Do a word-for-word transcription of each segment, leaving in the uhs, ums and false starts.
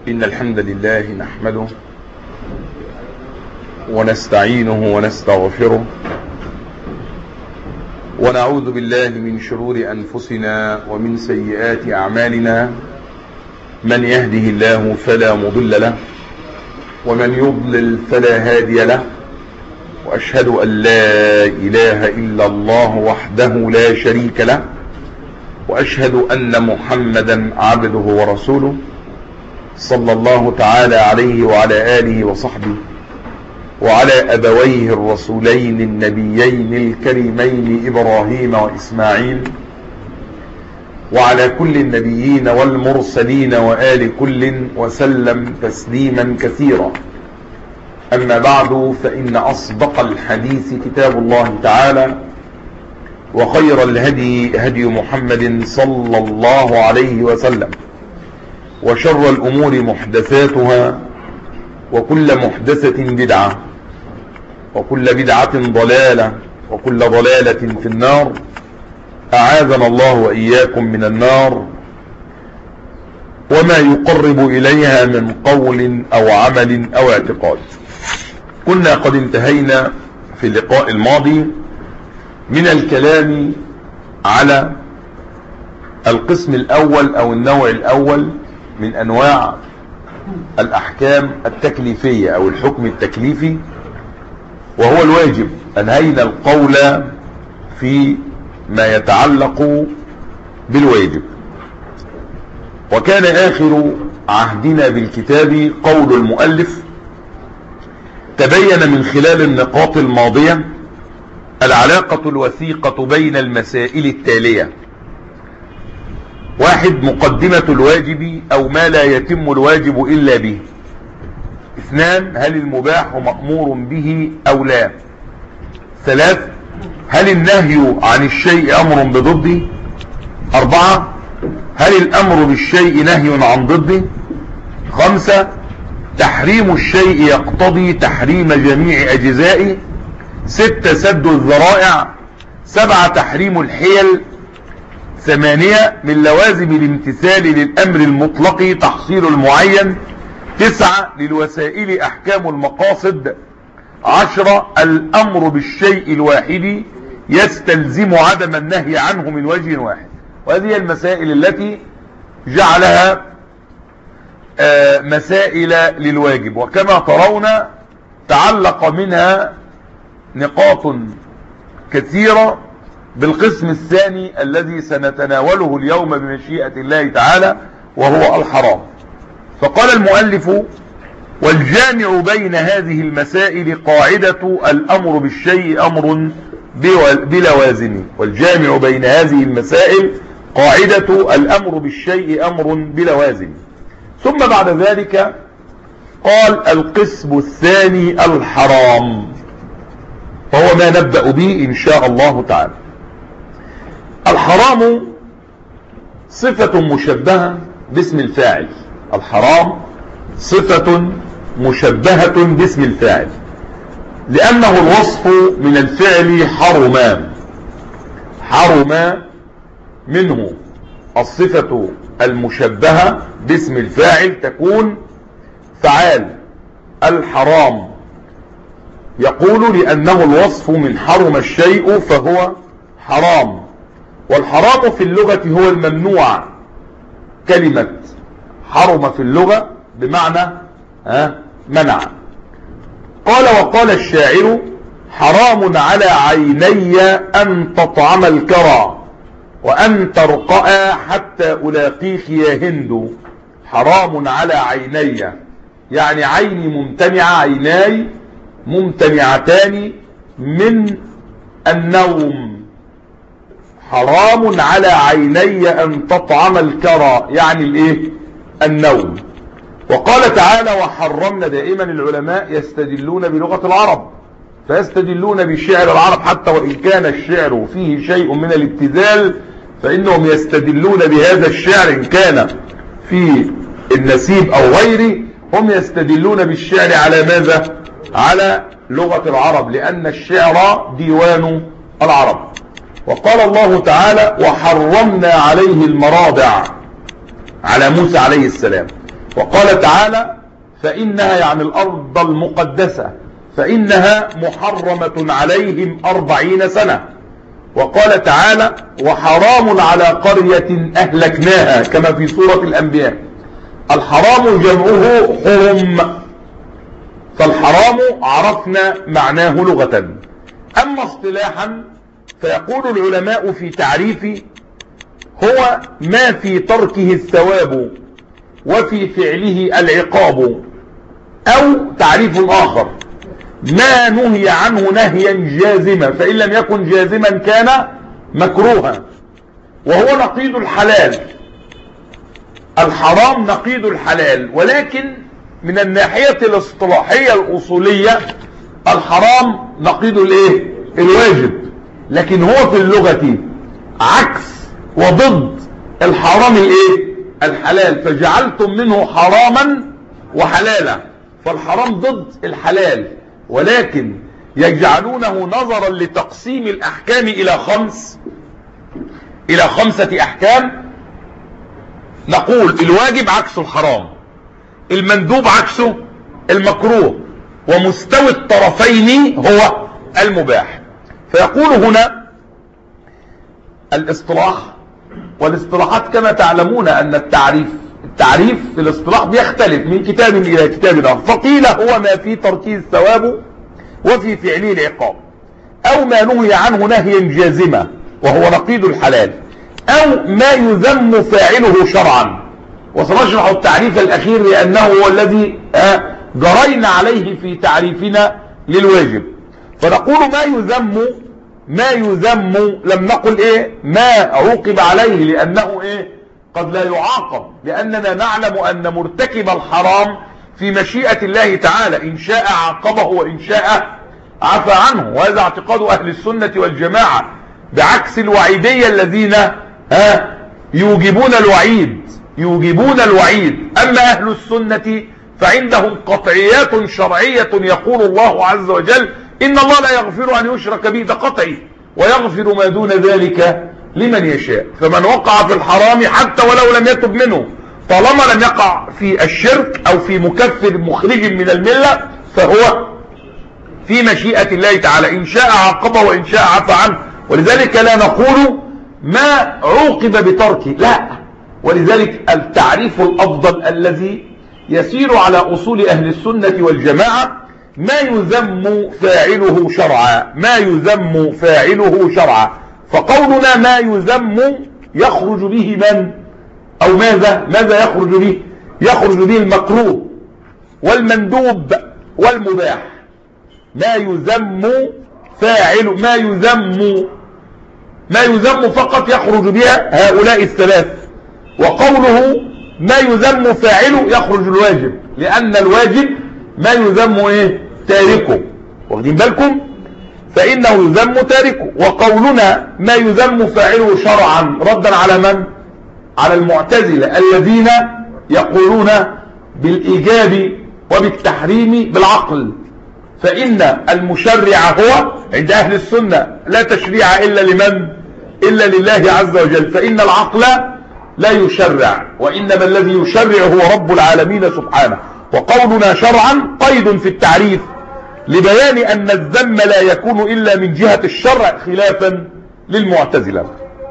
إن الحمد لله نحمده ونستعينه ونستغفره ونعوذ بالله من شرور أنفسنا ومن سيئات أعمالنا. من يهده الله فلا مضل له ومن يضلل فلا هادي له، وأشهد أن لا إله إلا الله وحده لا شريك له، وأشهد أن محمدا عبده ورسوله صلى الله تعالى عليه وعلى آله وصحبه وعلى أبويه الرسولين النبيين الكريمين إبراهيم وإسماعيل وعلى كل النبيين والمرسلين وآل كل وسلم تسليما كثيرا. أما بعد، فإن أصدق الحديث كتاب الله تعالى، وخير الهدي هدي محمد صلى الله عليه وسلم، وشر الأمور محدثاتها، وكل محدثة بدعة، وكل بدعة ضلالة، وكل ضلالة في النار. أعاذنا الله وإياكم من النار وما يقرب إليها من قول أو عمل أو اعتقاد. كنا قد انتهينا في اللقاء الماضي من الكلام على القسم الأول أو النوع الأول من أنواع الأحكام التكليفية أو الحكم التكليفي، وهو الواجب. أنهينا القول في ما يتعلق بالواجب، وكان آخر عهدنا بالكتاب قول المؤلف. تبين من خلال النقاط الماضية العلاقة الوثيقة بين المسائل التالية: واحد، مقدمة الواجب أو ما لا يتم الواجب إلا به. اثنان، هل المباح مأمور به أو لا. ثلاث، هل النهي عن الشيء أمر بضده. أربعة، هل الأمر بالشيء نهي عن ضده. خمسة، تحريم الشيء يقتضي تحريم جميع أجزائه. ستة، سد الذرائع. سبعة، تحريم الحيل. ثمانية، من لوازم الامتثال للأمر المطلق تحصيل المعين. تسعة، للوسائل أحكام المقاصد. عشرة، الأمر بالشيء الواحد يستلزم عدم النهي عنه من وجه واحد. وهذه المسائل التي جعلها مسائل للواجب، وكما ترون تعلق منها نقاط كثيرة بالقسم الثاني الذي سنتناوله اليوم بمشيئة الله تعالى، وهو الحرام. فقال المؤلف: والجامع بين هذه المسائل قاعدة الأمر بالشيء أمر بلوازمه. والجامع بين هذه المسائل قاعدة الأمر بالشيء أمر بلوازمه. ثم بعد ذلك قال: القسم الثاني الحرام، وهو ما نبدأ به إن شاء الله تعالى. الحرام صفة مشبهة باسم الفاعل. الحرام صفة مشبهة باسم الفاعل، لأنه الوصف من الفعل حرما. حرم منه الصفة المشبهة باسم الفاعل تكون فعال. الحرام يقول لأنه الوصف من حرم الشيء فهو حرام. والحرام في اللغة هو الممنوع. كلمة حرم في اللغة بمعنى ها منع. قال: وقال الشاعر: حرام على عيني أن تطعم الكرى وأن ترقأ حتى ألاقيك يا هند. حرام على عيني، يعني عيني ممتنعة، عيناي ممتنعتان من النوم. حرام على عيني أن تطعم الكرى، يعني الايه؟ النوم. وقال تعالى: وحرمنا. دائما العلماء يستدلون بلغة العرب، فيستدلون بشعر العرب حتى وإن كان الشعر فيه شيء من الابتذال، فإنهم يستدلون بهذا الشعر إن كان في النسيب أو غيره. هم يستدلون بالشعر على ماذا؟ على لغة العرب، لأن الشعر ديوان العرب. وقال الله تعالى: وحرمنا عليه المراضع، على موسى عليه السلام. وقال تعالى فإنها يعني الأرض المقدسة فإنها محرمة عليهم أربعين سنة. وقال تعالى وحرام على قرية أهلكناها كما في سورة الأنبياء. الحرام جمعه حرم، فالحرام عرفنا معناه لغة. أما اصطلاحا فيقول العلماء في تعريفه هو ما في تركه الثواب وفي فعله العقاب، أو تعريف آخر ما نهي عنه نهيا جازما، فإن لم يكن جازما كان مكروها، وهو نقيض الحلال. الحرام نقيض الحلال، ولكن من الناحية الاصطلاحية الأصولية الحرام نقيض الايه؟ الواجب، لكن هو في اللغة عكس وضد الحرام الايه؟ الحلال، فجعلتم منه حراما وحلالا، فالحرام ضد الحلال، ولكن يجعلونه نظرا لتقسيم الأحكام إلى خمس إلى خمسة أحكام. نقول الواجب عكس الحرام، المندوب عكسه المكروه، ومستوى الطرفين هو المباح. فيقول هنا الاصطلاح، والاصطلاحات كما تعلمون أن التعريف التعريف في الاصطلاح بيختلف من كتاب إلى كتاب آخر. فقيل هو ما في تركه الثواب وفي فعله العقاب، أو ما نهي عنه نهيا جازما وهو نقيض الحلال، أو ما يذم فاعله شرعا. وسنشرح التعريف الأخير لأنه هو الذي جرينا عليه في تعريفنا للواجب. فنقول ما يذم ما يذم لم نقل ايه ما عوقب عليه، لأنه ايه قد لا يعاقب، لأننا نعلم أن مرتكب الحرام في مشيئة الله تعالى، إن شاء عاقبه وإن شاء عفى عنه، وهذا اعتقاد أهل السنة والجماعة، بعكس الوعيدية الذين ها يوجبون الوعيد يوجبون الوعيد. أما أهل السنة فعندهم قطعيات شرعية، يقول الله عز وجل إن الله لا يغفر أن يشرك به، ده قطعي، ويغفر ما دون ذلك لمن يشاء. فمن وقع في الحرام حتى ولو لم يتب منه، طالما لم يقع في الشرك أو في مكفر مخرج من الملة، فهو في مشيئة الله تعالى، إن شاء عاقبه وإن شاء عفى عنه. ولذلك لا نقول ما عوقب بتركه، لا، ولذلك التعريف الأفضل الذي يسير على أصول أهل السنة والجماعة ما يذم فاعله شرعا، ما يذم فاعله شرعا. فقولنا ما يذم يخرج به من أو ماذا ماذا يخرج به؟ يخرج به المكروه والمندوب والمباح. ما يذم فاعل ما يذم ما يذم فقط يخرج بها هؤلاء الثلاث. وقوله ما يذم فاعله يخرج الواجب، لأن الواجب ما يذم ايه تاركه، واخدين بالكم؟ فإنه يذم تاركه. وقولنا ما يذم فاعله شرعا ردا على من؟ على المعتزلة الذين يقولون بالإيجاب وبالتحريم بالعقل. فإن المشرع هو عند أهل السنة لا تشريع إلا لمن؟ إلا لله عز وجل. فإن العقل لا يشرع، وإنما الذي يشرع هو رب العالمين سبحانه. وقولنا شرعا قيد في التعريف لبيان أن الذم لا يكون إلا من جهة الشرع، خلافا للمعتزلة.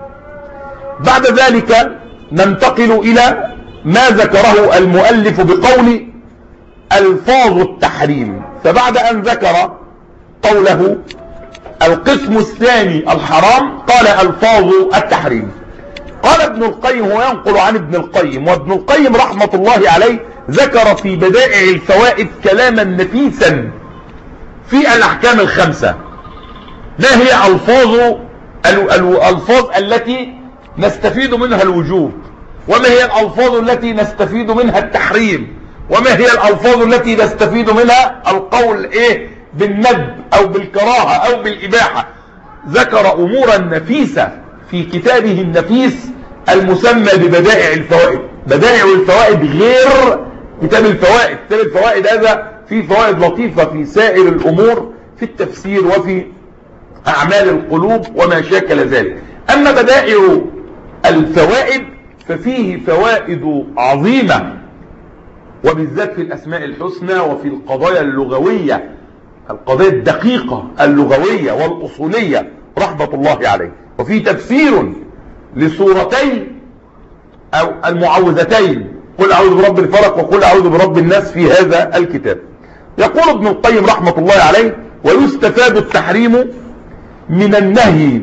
بعد ذلك ننتقل إلى ما ذكره المؤلف بقول ألفاظ التحريم. فبعد أن ذكر قوله القسم الثاني الحرام، قال ألفاظ التحريم. قال ابن القيم وينقل عن ابن القيم، وابن القيم رحمة الله عليه ذكر في بدائع الفوائد كلاما نفيسا في الأحكام الخمسة. ما هي ألفاظ الألفاظ التي نستفيد منها الوجوب، وما هي الألفاظ التي نستفيد منها التحريم، وما هي الألفاظ التي نستفيد منها القول إيه بالندب أو بالكراهة أو بالإباحة. ذكر أمورا نفيسة في كتابه النفيس المسمى ببدائع الفوائد. بدائع الفوائد غير كتاب الفوائد. كتاب الفوائد هذا فيه فوائد لطيفة في سائر الأمور، في التفسير وفي أعمال القلوب وما شاكل ذلك. أما بدائع الفوائد ففيه فوائد عظيمة وبالذات في الأسماء الحسنى وفي القضايا اللغوية، القضايا الدقيقة اللغوية والأصولية رحمة الله عليه. وفي تفسير لسورتين أو المعوذتين، قل أعوذ برب الفلق وقل أعوذ برب الناس، في هذا الكتاب. يقول ابن القيم رحمة الله عليه: ويستفاد التحريم من النهي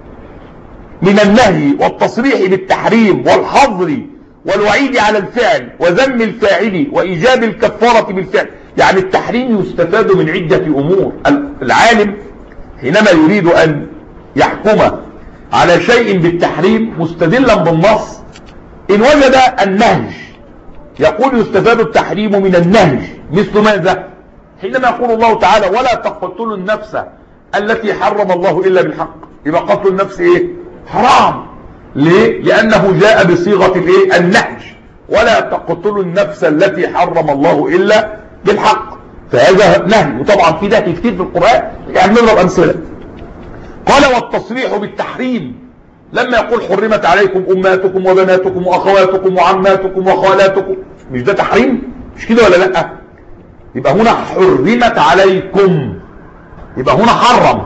من النهي والتصريح بالتحريم والحظر والوعيد على الفعل وذم الفاعل وإيجاب الكفارة بالفعل. يعني التحريم يستفاد من عدة أمور. العالم حينما يريد أن يحكم على شيء بالتحريم مستدلا بالنص، إن وجد النهج يقول يستفاد التحريم من النهج. مثل ماذا؟ حينما يقول الله تعالى: ولا تقتلوا النفس التي حرم الله إلا بالحق. يبقى قتل النفس إيه؟ حرام. ليه؟ لأنه جاء بصيغة الإيه؟ النهج. ولا تقتلوا النفس التي حرم الله إلا بالحق. فهذا نهي، وطبعا في نهي كتير في القرآن، يعني نضرب أمثلة. قال: والتصريح بالتحريم لما يقول حرمت عليكم أمهاتكم وبناتكم وأخواتكم وعماتكم وخالاتكم، مش ده تحريم؟ مش كده ولا لأ؟ يبقى هنا حرمت عليكم، يبقى هنا حرم.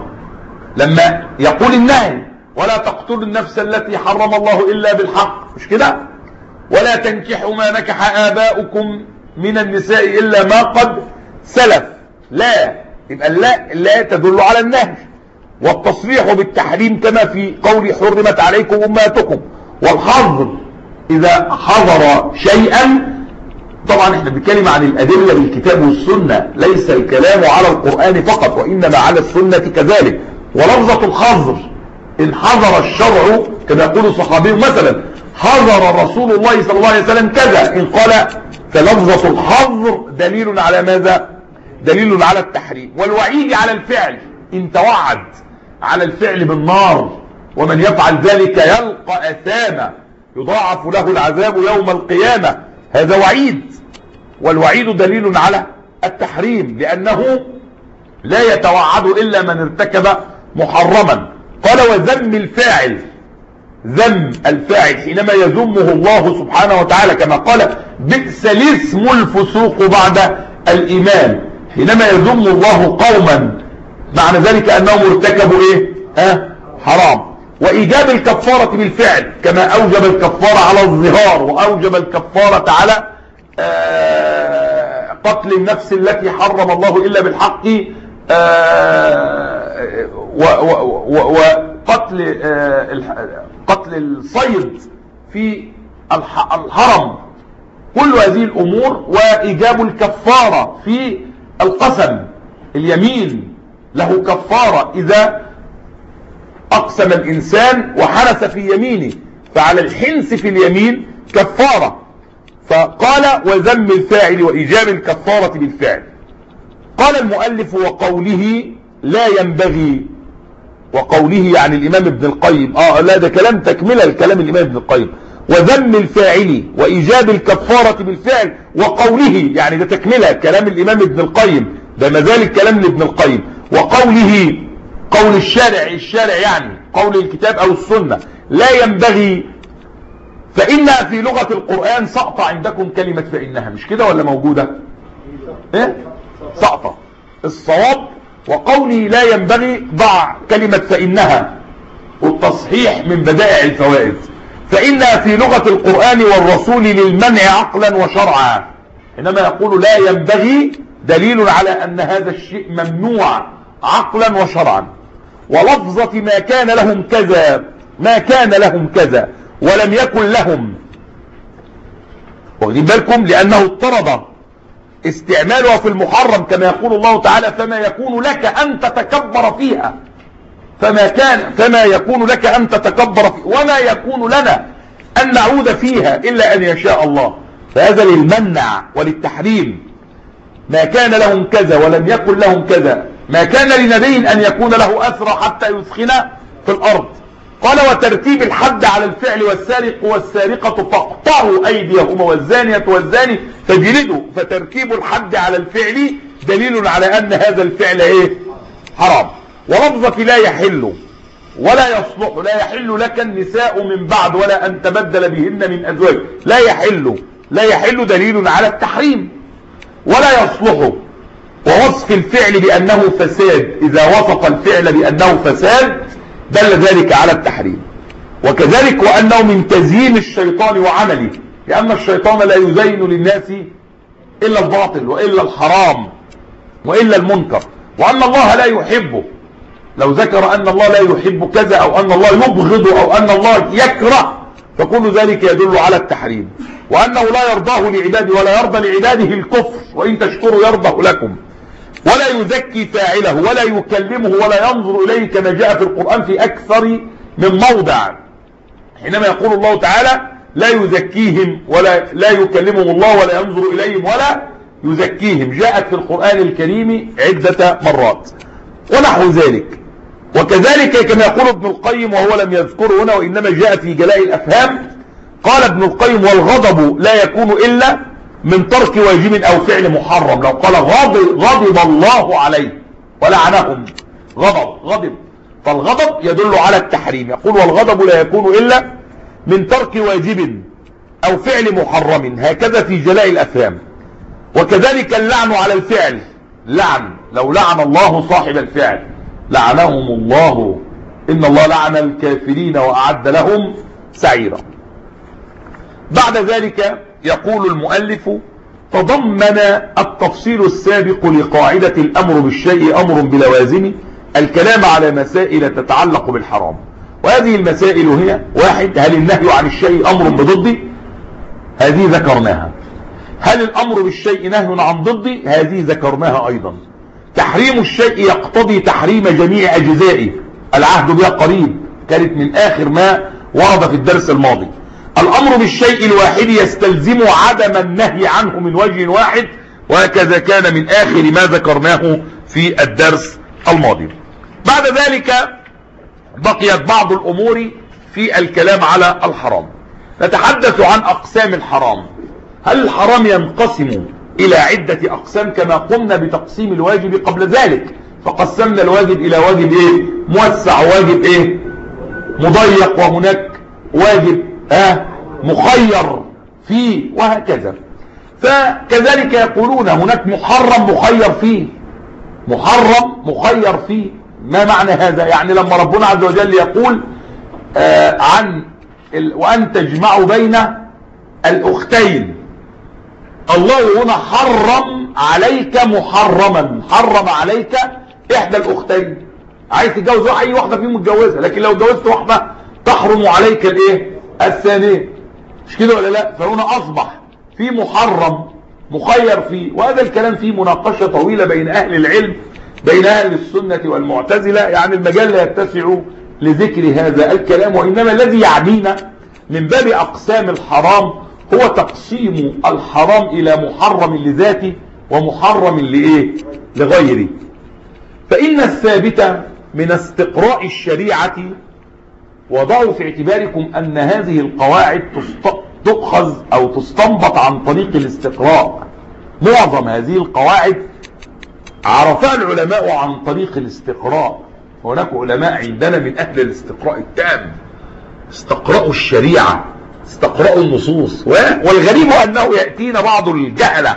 لما يقول النهي: ولا تقتلوا النفس التي حرم الله إلا بالحق، مش كده؟ ولا تنكحوا ما نكح آباؤكم من النساء إلا ما قد سلف. لا، يبقى لا لا تدل على النهي. والتصريح بالتحريم كما في قول حرمت عليكم أمهاتكم. والحظر إذا حظر شيئا، طبعا احنا بنتكلم عن الأدلة بالكتاب والسنة، ليس الكلام على القرآن فقط، وإنما على السنة كذلك. ولفظة الحظر إن حظر الشرع كما يقول صحابي مثلا: حظر رسول الله صلى الله عليه وسلم كذا، إن قال، فلفظة الحظر دليل على ماذا؟ دليل على التحريم. والوعيد على الفعل، إن توعد على الفعل بالنار، ومن يفعل ذلك يلقى أثاما يضاعف له العذاب يوم القيامة، هذا وعيد. والوعيد دليل على التحريم، لأنه لا يتوعد إلا من ارتكب محرما. قال: وذم الفاعل، ذم الفاعل حينما يذمه الله سبحانه وتعالى، كما قال: بئس الاسم الفسوق بعد الإيمان. حينما يذم الله قوما معنى ذلك أنهم ارتكبوا إيه؟ ها؟ حرام. وإيجاب الكفارة بالفعل، كما أوجب الكفارة على الظهار، وأوجب الكفارة على آه قتل النفس التي حرم الله إلا بالحق، آه وقتل آه قتل الصيد في الحرم. كل هذه الأمور. وإيجاب الكفارة في القسم، اليمين له كفارة إذا أقسم الإنسان وحنث في يمينه، فعلى الحنث في اليمين كفارة. فقال: وذم الفاعل وإيجاب الكفارة بالفعل. قال المؤلف: وقوله لا ينبغي، وقوله يعني الإمام ابن القيم، آه لا ده كلام تكملة الكلام الإمام ابن القيم. وذم الفاعل وإيجاب الكفارة بالفعل، وقوله يعني ده تكملة كلام الإمام ابن القيم، ده مازال كلام لابن القيم. وقوله قول الشارع، الشارع يعني قول الكتاب أو السنة: لا ينبغي، فإنها في لغة القرآن سقط عندكم كلمة فإنها، مش كده ولا موجودة؟ إيه؟ سقط. الصواب وقوله لا ينبغي ضع كلمة فإنها، والتصحيح من بدائع الفوائد. فإنها في لغة القرآن والرسول للمنع عقلا وشرعا. إنما يقول لا ينبغي دليل على أن هذا الشيء ممنوع عقلا وشرعا. ولفظة ما كان لهم كذا، ما كان لهم كذا ولم يكن لهم، واخدين بالكم؟ لأنه اضطرد استعمالها في المحرم، كما يقول الله تعالى: فما يكون لك أن تتكبر فيها، فما كان فما يكون لك أن تتكبر فيها، وما يكون لنا أن نعود فيها إلا أن يشاء الله. فهذا للمنع وللتحريم. ما كان لهم كذا ولم يكن لهم كذا، ما كان لنبي أن يكون له أسرى حتى يثخن في الأرض. قال: وترتيب الحد على الفعل، والسارق والسارقة فاقطعوا أيديهما والزانية والزاني فجلدوا. فترتيب الحد على الفعل دليل على أن هذا الفعل إيه؟ حرام. ولفظة لا يحل ولا يصلح، لا يحل لك النساء من بعد ولا أن تبدل بهن من أزواج، لا يحل لا يحل دليل على التحريم، ولا يصلح ووصف الفعل بأنه فساد إذا وصف الفعل بأنه فساد دل ذلك على التحريم. وكذلك وأنه من تزيين الشيطان وعمله، لأن الشيطان لا يزين للناس إلا الباطل وإلا الحرام وإلا المنكر، وأن الله لا يحبه. لو ذكر أن الله لا يحب كذا أو أن الله يبغض أو أن الله يكره فكل ذلك يدل على التحريم، وأنه لا يرضاه لعباده ولا يرضى لعباده الكفر، وإن تشكروا يرضه لكم، ولا يزكي فاعله ولا يكلمه ولا ينظر إليه كما جاء في القرآن في أكثر من موضع، حينما يقول الله تعالى لا يزكيهم ولا لا يكلمهم الله ولا ينظر إليهم ولا يزكيهم، جاءت في القرآن الكريم عدة مرات ونحو ذلك. وكذلك كما يقول ابن القيم وهو لم يذكره هنا وإنما جاء في جلاء الأفهام، قال ابن القيم والغضب لا يكون إلا من ترك واجب أو فعل محرم. لو قال غضب, غضب الله عليه ولعنهم، غضب غضب فالغضب يدل على التحريم. يقول والغضب لا يكون إلا من ترك واجب أو فعل محرم، هكذا في جلاء الأفهام. وكذلك اللعن على الفعل، لعن لو لعن الله صاحب الفعل لعنهم الله إن الله لعن الكافرين وأعد لهم سعيرا. بعد ذلك يقول المؤلف تضمن التفصيل السابق لقاعدة الأمر بالشيء أمر بلوازمه الكلام على مسائل تتعلق بالحرام، وهذه المسائل هي: واحد، هل النهي عن الشيء أمر بضده؟ هذه ذكرناها. هل الأمر بالشيء نهي عن ضده؟ هذه ذكرناها أيضا. تحريم الشيء يقتضي تحريم جميع أجزائه، العهد بها قريب، كانت من آخر ما ورد في الدرس الماضي. الأمر بالشيء الواحد يستلزم عدم النهي عنه من وجه واحد، وهكذا كان من آخر ما ذكرناه في الدرس الماضي. بعد ذلك بقيت بعض الأمور في الكلام على الحرام. نتحدث عن أقسام الحرام. هل الحرام ينقسم إلى عدة أقسام كما قمنا بتقسيم الواجب قبل ذلك؟ فقسمنا الواجب إلى واجب إيه؟ موسع، واجب إيه؟ مضيق، وهناك واجب آه مخير فيه، وهكذا. فكذلك يقولون هناك محرم مخير فيه، محرم مخير فيه. ما معنى هذا؟ يعني لما ربنا عز وجل يقول آه عن ال... وأن تجمعوا بين الأختين، الله هنا حرم عليك محرما، حرم عليك إحدى الأختين. عايز تتجوز أي واحدة فيهم متجوزها، لكن لو جوزت واحدة تحرم عليك الإيه؟ الثانية، مش كده ولا لا؟ فهنا أصبح في محرم مخير فيه، وهذا الكلام فيه مناقشة طويلة بين أهل العلم، بين أهل السنة والمعتزلة، يعني المجال لا يتسع لذكر هذا الكلام. وإنما الذي يعنينا من باب أقسام الحرام هو تقسيم الحرام إلى محرم لذاته ومحرم لإيه؟ لغيره. فإن الثابت من استقراء الشريعة، وضعوا في اعتباركم أن هذه القواعد تؤخذ أو تستنبط عن طريق الاستقراء، معظم هذه القواعد عرفها العلماء عن طريق الاستقراء. هناك علماء عندنا من أهل الاستقراء التام، استقرأوا الشريعة، استقرأوا النصوص. والغريب أنه يأتينا بعض الجهلة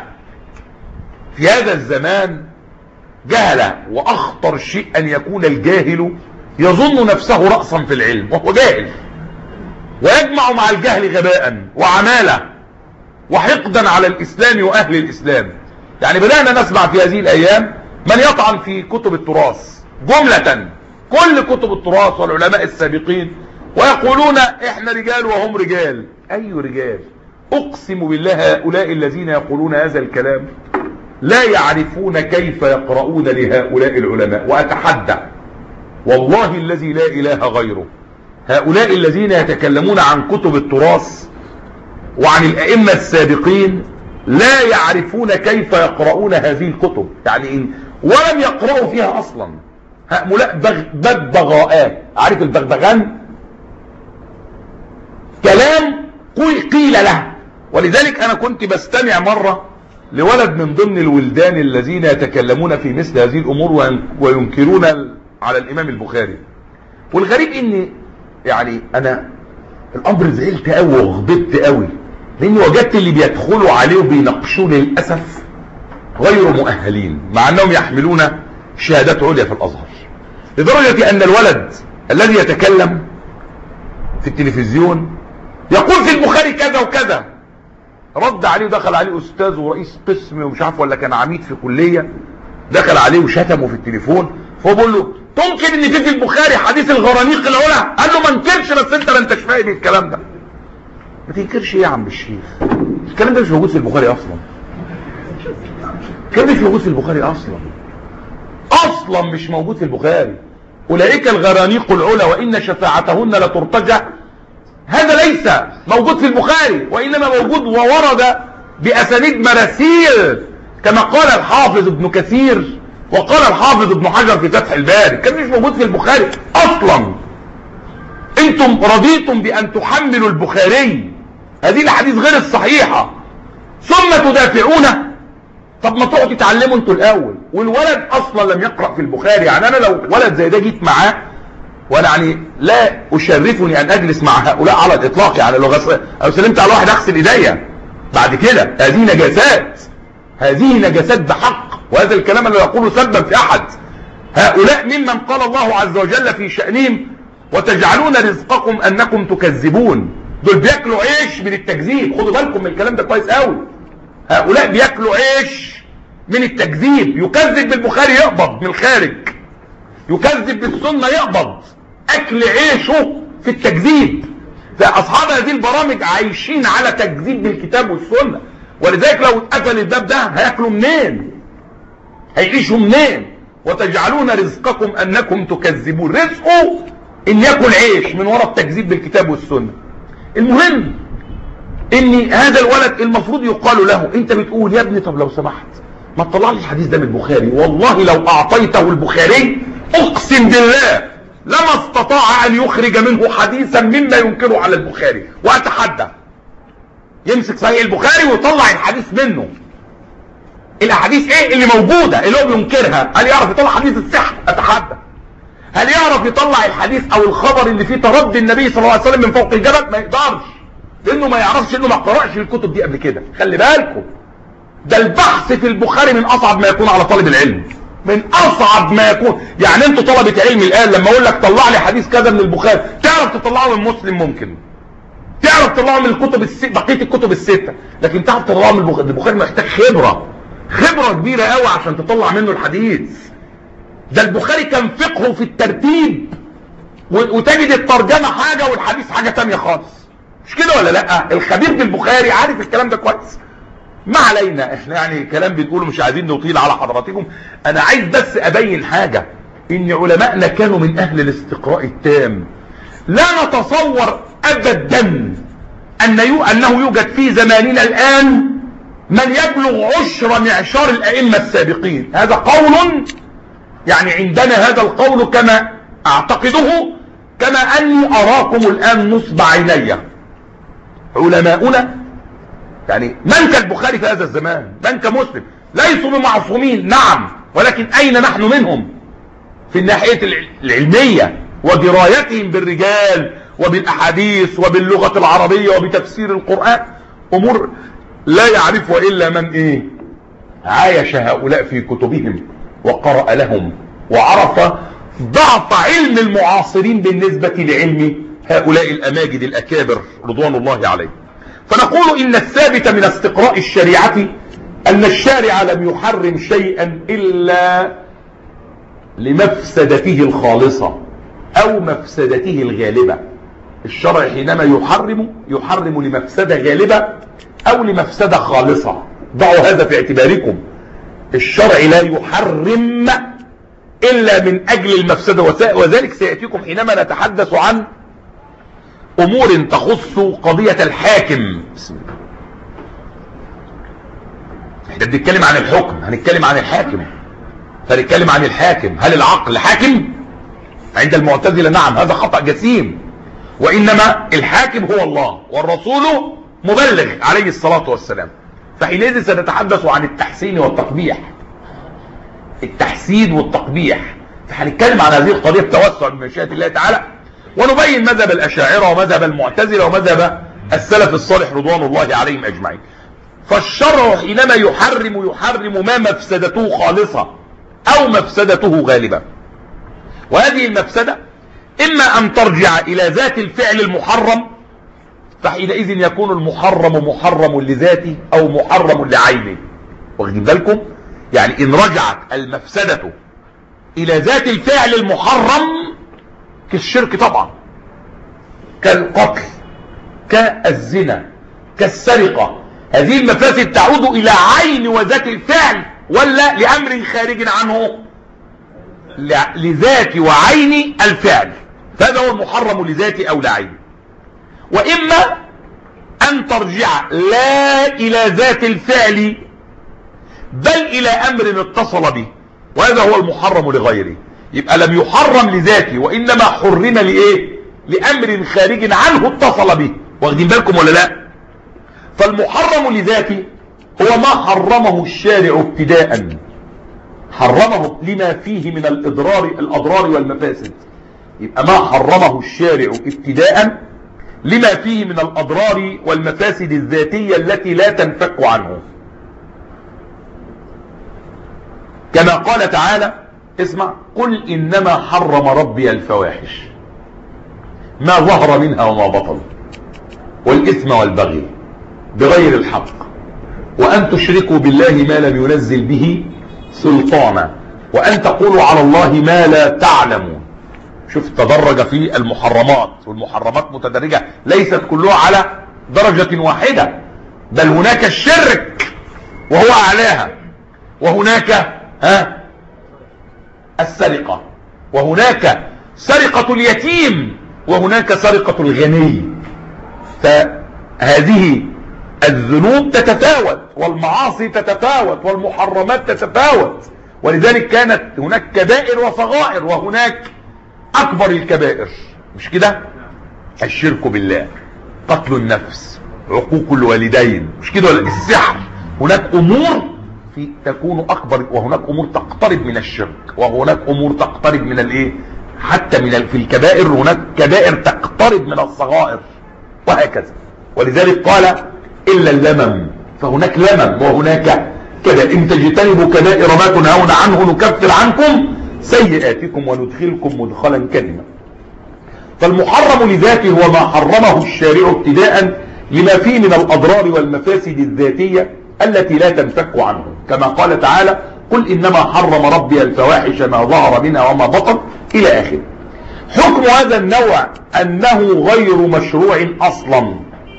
في هذا الزمان، جهلة، وأخطر شيء أن يكون الجاهل يظن نفسه رأسا في العلم وهو جاهل، ويجمع مع الجهل غباء وعمالة وحقدا على الإسلام وأهل الإسلام. يعني بدأنا نسمع في هذه الأيام من يطعن في كتب التراث جملة، كل كتب التراث والعلماء السابقين، ويقولون احنا رجال وهم رجال. أي رجال؟ أقسم بالله هؤلاء الذين يقولون هذا الكلام لا يعرفون كيف يقرؤون لهؤلاء العلماء. وأتحدى والله الذي لا إله غيره، هؤلاء الذين يتكلمون عن كتب التراث وعن الأئمة السابقين لا يعرفون كيف يقرؤون هذه الكتب، يعني إن ولم يقرأوا فيها أصلا. هؤلاء بغبغاءات. عارف البغبغان؟ كلام قيل له. ولذلك أنا كنت بستمع مرة لولد من ضمن الولدان الذين يتكلمون في مثل هذه الأمور وينكرون على الإمام البخاري. والغريب إني يعني أنا الأمر زعلت قوي وغضبت قوي. لاني وجدت اللي بيدخلوا عليه وبيناقشوه للاسف غير مؤهلين، مع انهم يحملون شهادات عليا في الازهر، لدرجة ان الولد الذي يتكلم في التلفزيون يقول في البخاري كذا وكذا، رد عليه ودخل عليه استاذ ورئيس قسم ومش عارف ولا كان عميد في كلية، دخل عليه وشتمه في التليفون، فهو بيقول له تنكر ان في في البخاري حديث الغرانيق العلا؟ قال له ما انكرش، بس انت ما انتش فاهم الكلام ده. ما تنكرش ايه يا عم الشيخ؟ الكلام ده مش موجود في البخاري اصلا. الكلام ده مش موجود في البخاري اصلا. اصلا مش موجود في البخاري. اولئك الغرانيق العلا وان شفاعتهن لترتجى، هذا ليس موجود في البخاري، وانما موجود وورد باسانيد مراسيل كما قال الحافظ ابن كثير وقال الحافظ ابن حجر في فتح الباري. كان مش موجود في البخاري اصلا. انتم رضيتم بان تحملوا البخاري هذه الاحاديث غير الصحيحة ثم تدافعونه. طب ما تقعدوا تتعلموا انتوا الاول. والولد اصلا لم يقرأ في البخاري. يعني انا لو ولد زي ده جيت معاه، وانا يعني لا اشرفني ان اجلس مع هؤلاء على الاطلاق، يعني لو غس... او سلمت على واحد اغسل ايديا بعد كده، هذه نجاسات، هذه نجاسات بحق، وهذا الكلام اللي يقوله سبا في احد. هؤلاء ممن قال الله عز وجل في شأنهم وتجعلون رزقكم انكم تكذبون. دول بياكلوا عيش من التكذيب، خدوا بالكم من الكلام ده كويس قوي. هؤلاء بياكلوا عيش من التكذيب. يكذب بالبخاري يقبض من الخارج، يكذب بالسنة يقبض، اكل عيشه في التكذيب. فاصحاب هذه البرامج عايشين على تكذيب بالكتاب والسنة، ولذلك لو اتقفل الباب ده هياكلوا منين؟ هيعيشوا منين؟ وتجعلون رزقكم انكم تكذبون. رزقه ان ياكل عيش من وراء التكذيب بالكتاب والسنة. المهم ان هذا الولد المفروض يقال له انت بتقول يا ابني طب لو سمحت ما تطلع لي الحديث ده من البخاري، والله لو اعطيته البخاري اقسم بالله لما استطاع ان يخرج منه حديثا مما ينكره على البخاري. واتحدى يمسك صحيح البخاري ويطلع الحديث منه. الاحاديث ايه اللي موجودة اللي هو بينكرها؟ هل يعرف يطلع حديث السحر؟ اتحدى. هل يعرف يطلع الحديث او الخبر اللي فيه تردي النبي صلى الله عليه وسلم من فوق الجبل؟ ما يقدرش، لانه ما يعرفش، انه ما قرأش الكتب دي قبل كده. خلي بالكم، ده البحث في البخاري من اصعب ما يكون على طالب العلم، من اصعب ما يكون. يعني انتوا طلبة علم الان لما اقول لك طلع لي حديث كذا من البخاري، تعرف تطلعه من مسلم، ممكن تعرف تطلعه من الكتب الست، بقية الكتب الستة، لكن تعرف تطلعه من البخاري. البخاري محتاج خبرة خبرة كبيرة قوي عشان تطلع منه الحديث. ده البخاري كان فقهه في الترتيب، وتجد الترجمة حاجة والحديث حاجة تانية خالص. مش كده ولا لا؟ الخبير بالبخاري عارف الكلام ده كويس. ما علينا، احنا يعني كلام بنقوله مش عايزين نطيل على حضراتكم. انا عايز بس ابين حاجة، ان علماءنا كانوا من اهل الاستقراء التام. لا نتصور ابدا ان يو انه يوجد في زماننا الان من يبلغ عشر معشار الائمة السابقين. هذا قول، يعني عندنا هذا القول كما اعتقده، كما اني اراكم الان نصب عيني. علماؤنا يعني من كالبخاري في هذا الزمان، من كمسلم، ليسوا بمعصومين نعم، ولكن اين نحن منهم في الناحية العلمية ودرايتهم بالرجال وبالاحاديث وباللغة العربية وبتفسير القرآن؟ امور لا يعرفها الا من ايه عايش هؤلاء في كتبهم وقرأ لهم وعرف ضعف علم المعاصرين بالنسبة لعلم هؤلاء الاماجد الاكابر رضوان الله عليهم. فنقول ان الثابت من استقراء الشريعة ان الشارع لم يحرم شيئا الا لمفسدته الخالصة او مفسدته الغالبة. الشرع حينما يحرم يحرم لمفسدة غالبة او لمفسدة خالصة. ضعوا هذا في اعتباركم. الشرع لا يحرم الا من اجل المفسدة، وذلك سيأتيكم حينما نتحدث عن امور تخص قضية الحاكم. بسم الله. احنا بنتكلم عن الحكم، هنتكلم عن الحاكم، فنتكلم عن الحاكم. هل العقل حاكم؟ عند المعتزلة نعم، هذا خطأ جسيم، وانما الحاكم هو الله والرسول مبلغ عليه الصلاة والسلام. فحينئذ سنتحدث عن التحسين والتقبيح، التحسين والتقبيح. فهنتكلم عن هذه القضية بتوسع بمشيئة الله تعالى، ونبين مذهب الأشاعرة ومذهب المعتزلة ومذهب السلف الصالح رضوان الله عليهم اجمعين. فالشرع حينما يحرم يحرم ما مفسدته خالصة او مفسدته غالبة، وهذه المفسدة اما ان ترجع الى ذات الفعل المحرم، فحينئذ يكون المحرم محرم لذاته او محرم لعينه. واخدين بالكم؟ يعني ان رجعت المفسدة الى ذات الفعل المحرم كالشرك طبعا، كالقتل، كالزنا، كالسرقة، هذه المفاسد تعود الى عين وذات الفعل ولا لامر خارج عنه؟ لذات وعين الفعل، فهذا هو المحرم لذاته او لعينه. واما ان ترجع لا الى ذات الفعل بل الى امر اتصل به، وهذا هو المحرم لغيره. يبقى لم يحرم لذاته وانما حرم لايه؟ لامر خارج عنه اتصل به. واخدين بالكم ولا لا؟ فالمحرم لذاته هو ما حرمه الشارع ابتداء، حرمه لما فيه من الاضرار الاضرار والمفاسد. يبقى ما حرمه الشارع ابتداء لما فيه من الاضرار والمفاسد الذاتية التي لا تنفك عنه، كما قال تعالى، اسمع: قل انما حرم ربي الفواحش ما ظهر منها وما بطن والاثم والبغي بغير الحق وان تشركوا بالله ما لم ينزل به سلطانا وان تقولوا على الله ما لا تعلمون. شوف، تدرج في المحرمات، والمحرمات متدرجة، ليست كلها على درجة واحدة، بل هناك الشرك وهو اعلاها، وهناك ها السرقة، وهناك سرقة اليتيم، وهناك سرقة الغني. فهذه الذنوب تتفاوت، والمعاصي تتفاوت، والمحرمات تتفاوت، ولذلك كانت هناك كبائر وصغائر، وهناك اكبر الكبائر، مش كده؟ الشرك بالله، قتل النفس، عقوق الوالدين، مش كده؟ ولا السحر. هناك امور في تكون اكبر، وهناك امور تقترب من الشرك، وهناك امور تقترب من الايه، حتى من في الكبائر هناك كبائر تقترب من الصغائر، وهكذا. ولذلك قال الا اللمم، فهناك لمم وهناك كذا. ان تجتنبوا كبائر ما تنهون عنه نكفر عنكم سيئاتكم وندخلكم مدخلا كريما. فالمحرم لذاته هو ما حرمه الشارع ابتداء لما فيه من الاضرار والمفاسد الذاتية التي لا تنفك عنه، كما قال تعالى: قل انما حرم ربي الفواحش ما ظهر منها وما بطن الى اخره. حكم هذا النوع انه غير مشروع اصلا،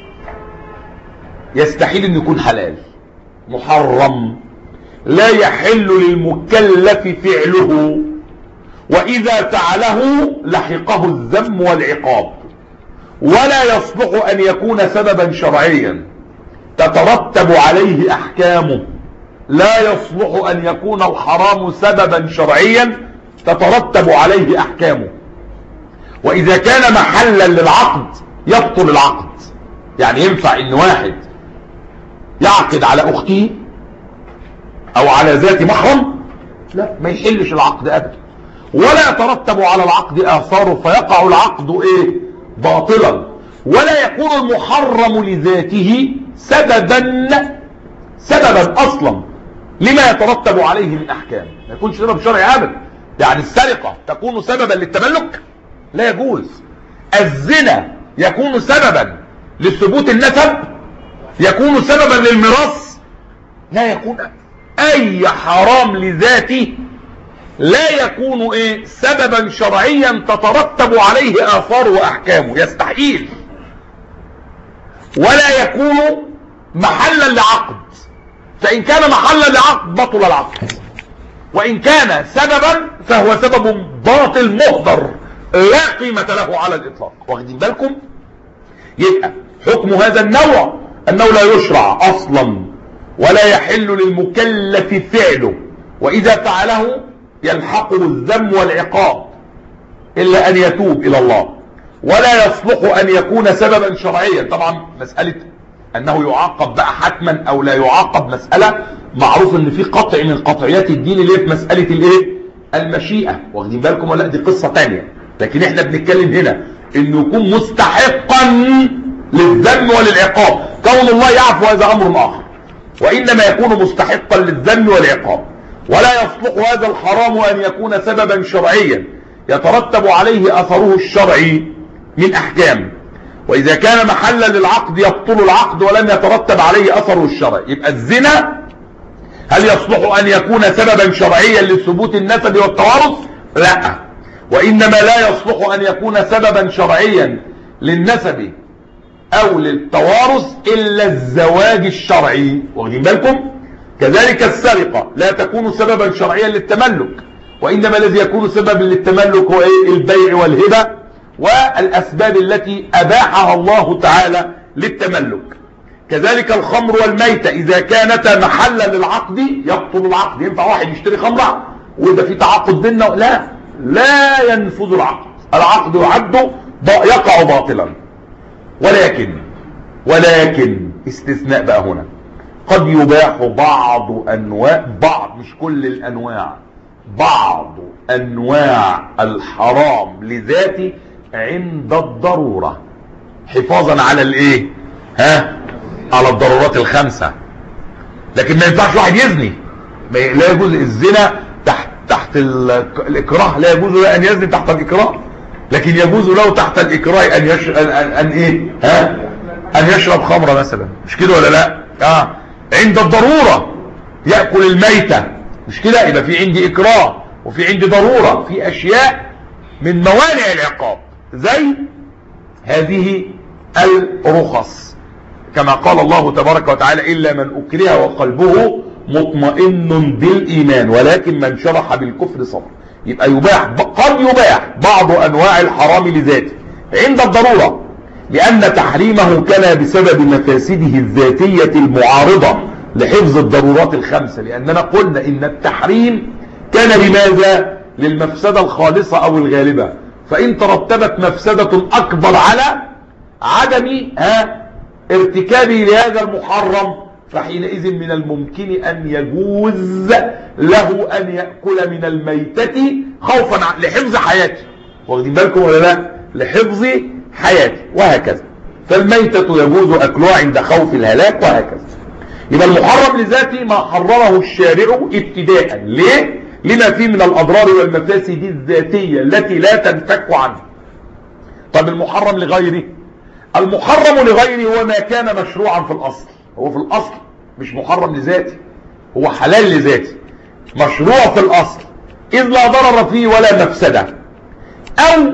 يستحيل ان يكون حلال، محرم، لا يحل للمكلف فعله، واذا فعله لحقه الذم والعقاب، ولا يصلح ان يكون سببا شرعيا تترتب عليه احكامه. لا يصلح ان يكون الحرام سببا شرعيا تترتب عليه احكامه. واذا كان محلا للعقد يبطل العقد. يعني ينفع ان واحد يعقد على اخته او على ذات محرم؟ لا، ما يحلش العقد ابدا، ولا يترتب على العقد اثاره فيقع العقد ايه؟ باطلا. ولا يكون المحرم لذاته سببا سببا اصلا لما يترتب عليه من احكام، ما يكونش سبب شرعي ابدا. يعني السرقة تكون سببا للتملك؟ لا يجوز. الزنا يكون سببا لثبوت النسب؟ يكون سببا للميراث؟ لا يكون. اي حرام لذاته لا يكون ايه؟ سببا شرعيا تترتب عليه اثار واحكامه، يستحيل. ولا يكون محلا لعقد، فان كان محلا لعقد بطل العقد، وان كان سببا فهو سبب باطل مهدر لا قيمة له على الاطلاق. واخدين بالكم؟ يبقى حكم هذا النوع انه لا يشرع اصلا، ولا يحل للمكلف فعله، واذا فعله يلحقه الذم والعقاب الا ان يتوب الى الله. ولا يصلح ان يكون سببا شرعيا. طبعا مسألة انه يعاقب بقى حتما او لا يعاقب مسألة معروف ان في قطع من قطعيات الدين اللي هي في مسألة الايه؟ المشيئة. واخدين بالكم ولا؟ دي قصة تانية، لكن احنا بنتكلم هنا انه يكون مستحقا للذم وللعقاب. كون الله يعفو هذا امر اخر، وانما يكون مستحقا للذم والعقاب. ولا يصلح هذا الحرام ان يكون سببا شرعيا يترتب عليه اثره الشرعي من احكام. واذا كان محلا للعقد يبطل العقد ولم يترتب عليه اثره الشرعي. يبقى الزنا هل يصلح ان يكون سببا شرعيا لثبوت النسب والتوارث؟ لا. وانما لا يصلح ان يكون سببا شرعيا للنسب او للتوارث الا الزواج الشرعي. واخدين بالكم؟ كذلك السرقة لا تكون سببا شرعيا للتملك، وانما الذي يكون سببا للتملك هو ايه؟ البيع والهبة والاسباب التي اباحها الله تعالى للتملك. كذلك الخمر والميتة اذا كانتا محلا للعقد يبطل العقد. ينفع واحد يشتري خمرة ويبقى في تعاقد بيننا؟ لا، لا ينفذ العقد. العقد يعد يقع باطلا. ولكن ولكن استثناء بقى هنا، قد يباح بعض انواع، بعض مش كل الانواع، بعض انواع الحرام لذاته عند الضرورة، حفاظا على الايه؟ ها؟ على الضرورات الخمسة. لكن ما ينفعش واحد يزني، لا يجوز الزنا تحت تحت الاكراه، لا يجوز له ان يزني تحت الاكراه، لكن يجوز له تحت الاكراه ان يشرب ان, أن, أن ايه؟ ها؟ ان يشرب خمرة مثلا، مش كده ولا لا؟ اه عند الضرورة يأكل الميتة، مش كده؟ يبقى في عندي اكراه وفي عندي ضرورة، في اشياء من موانع العقاب زي هذه الرخص، كما قال الله تبارك وتعالى الا من اكره وقلبه مطمئن بالايمان ولكن من شرح بالكفر صدر. يبقى يباح، قد يباح بعض انواع الحرام لذاته عند الضرورة، لان تحريمه كان بسبب مفاسده الذاتية المعارضة لحفظ الضرورات الخمسة. لاننا قلنا ان التحريم كان لماذا؟ للمفسدة الخالصة او الغالبة، فان ترتبت مفسدة اكبر على عدم ها ارتكابه لهذا المحرم فحينئذ من الممكن ان يجوز له ان يأكل من الميتة خوفا لحفظ حياته. واخدين بالكم ولا لا؟ لحفظ حياته وهكذا. فالميتة يجوز اكلها عند خوف الهلاك وهكذا. يبقى المحرم لذاته ما حرمه الشارع ابتداء. ليه؟ لما فيه من الاضرار والمفاسد الذاتية التي لا تنفك عنه. طب المحرم لغيره؟ المحرم لغيره هو ما كان مشروعا في الاصل. هو في الاصل مش محرم لذاته، هو حلال لذاته، مشروع في الاصل، اذ لا ضرر فيه ولا مفسدة، او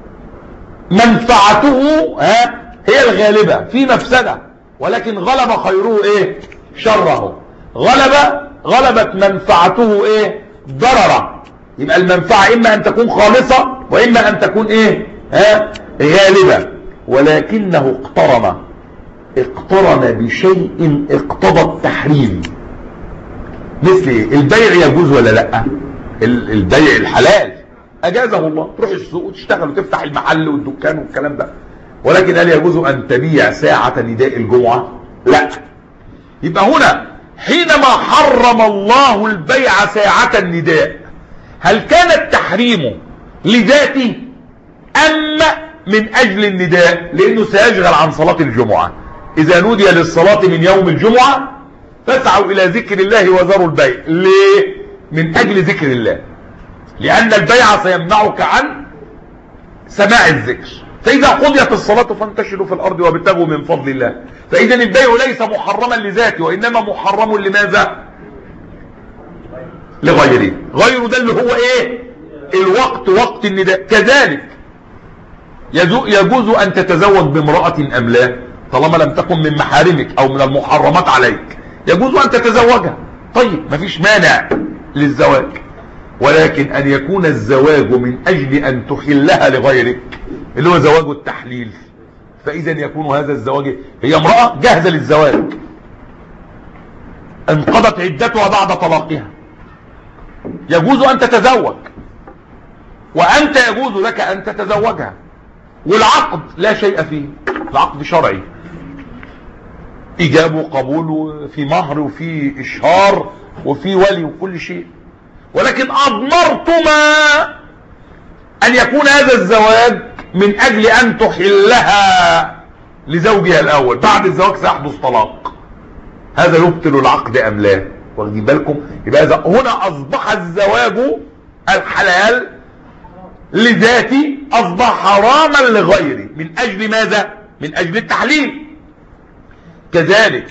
منفعته ها هي الغالبة في مفسدة ولكن غلب خيره ايه؟ شره. غلب غلبت منفعته ايه؟ ضرره. يبقى المنفعة اما ان تكون خالصة واما ان تكون ايه؟ ها غالبة. ولكنه اقترن اقترن بشيء اقتضى التحريم. مثل البيع يجوز ولا لا؟ البيع الحلال اجازه الله، تروح السوق وتشتغل وتفتح المحل والدكان والكلام ده. ولكن هل يجوز ان تبيع ساعة نداء الجمعة؟ لا. يبقى هنا حينما حرم الله البيع ساعة النداء، هل كان التحريم لذاته ام من اجل النداء؟ لانه سيشغل عن صلاة الجمعة. اذا نودي للصلاة من يوم الجمعة فاسعوا الى ذكر الله وذروا البيع. ليه؟ من اجل ذكر الله، لان البيع سيمنعك عن سماع الذكر. فاذا قضيت الصلاة فانتشروا في الارض وابتغوا من فضل الله. فاذا البيع ليس محرما لذاته وانما محرم لماذا؟ لغيره. غيره ده اللي هو ايه؟ الوقت، وقت النداء. كذلك يجوز ان تتزوج بامرأة ام لا؟ طالما لم تكن من محارمك او من المحرمات عليك يجوز ان تتزوجها. طيب مفيش مانع للزواج، ولكن ان يكون الزواج من اجل ان تحلها لغيرك اللي هو زواج التحليل، فاذا يكون هذا الزواج، هي امرأة جاهزة للزواج انقضت عدتها بعد طلاقها، يجوز ان تتزوج، وانت يجوز لك ان تتزوجها، والعقد لا شيء فيه، العقد شرعي، ايجاب وقبول، في مهر وفي اشهار وفي ولي وكل شيء. ولكن اضمرتما ان يكون هذا الزواج من اجل ان تحلها لزوجها الاول، بعد الزواج سيحدث طلاق، هذا يبطل العقد ام لا؟ واخدين بالكم؟ يبقى اذا هنا اصبح الزواج الحلال لذاتي اصبح حراما لغيري من اجل ماذا؟ من اجل التحليل. كذلك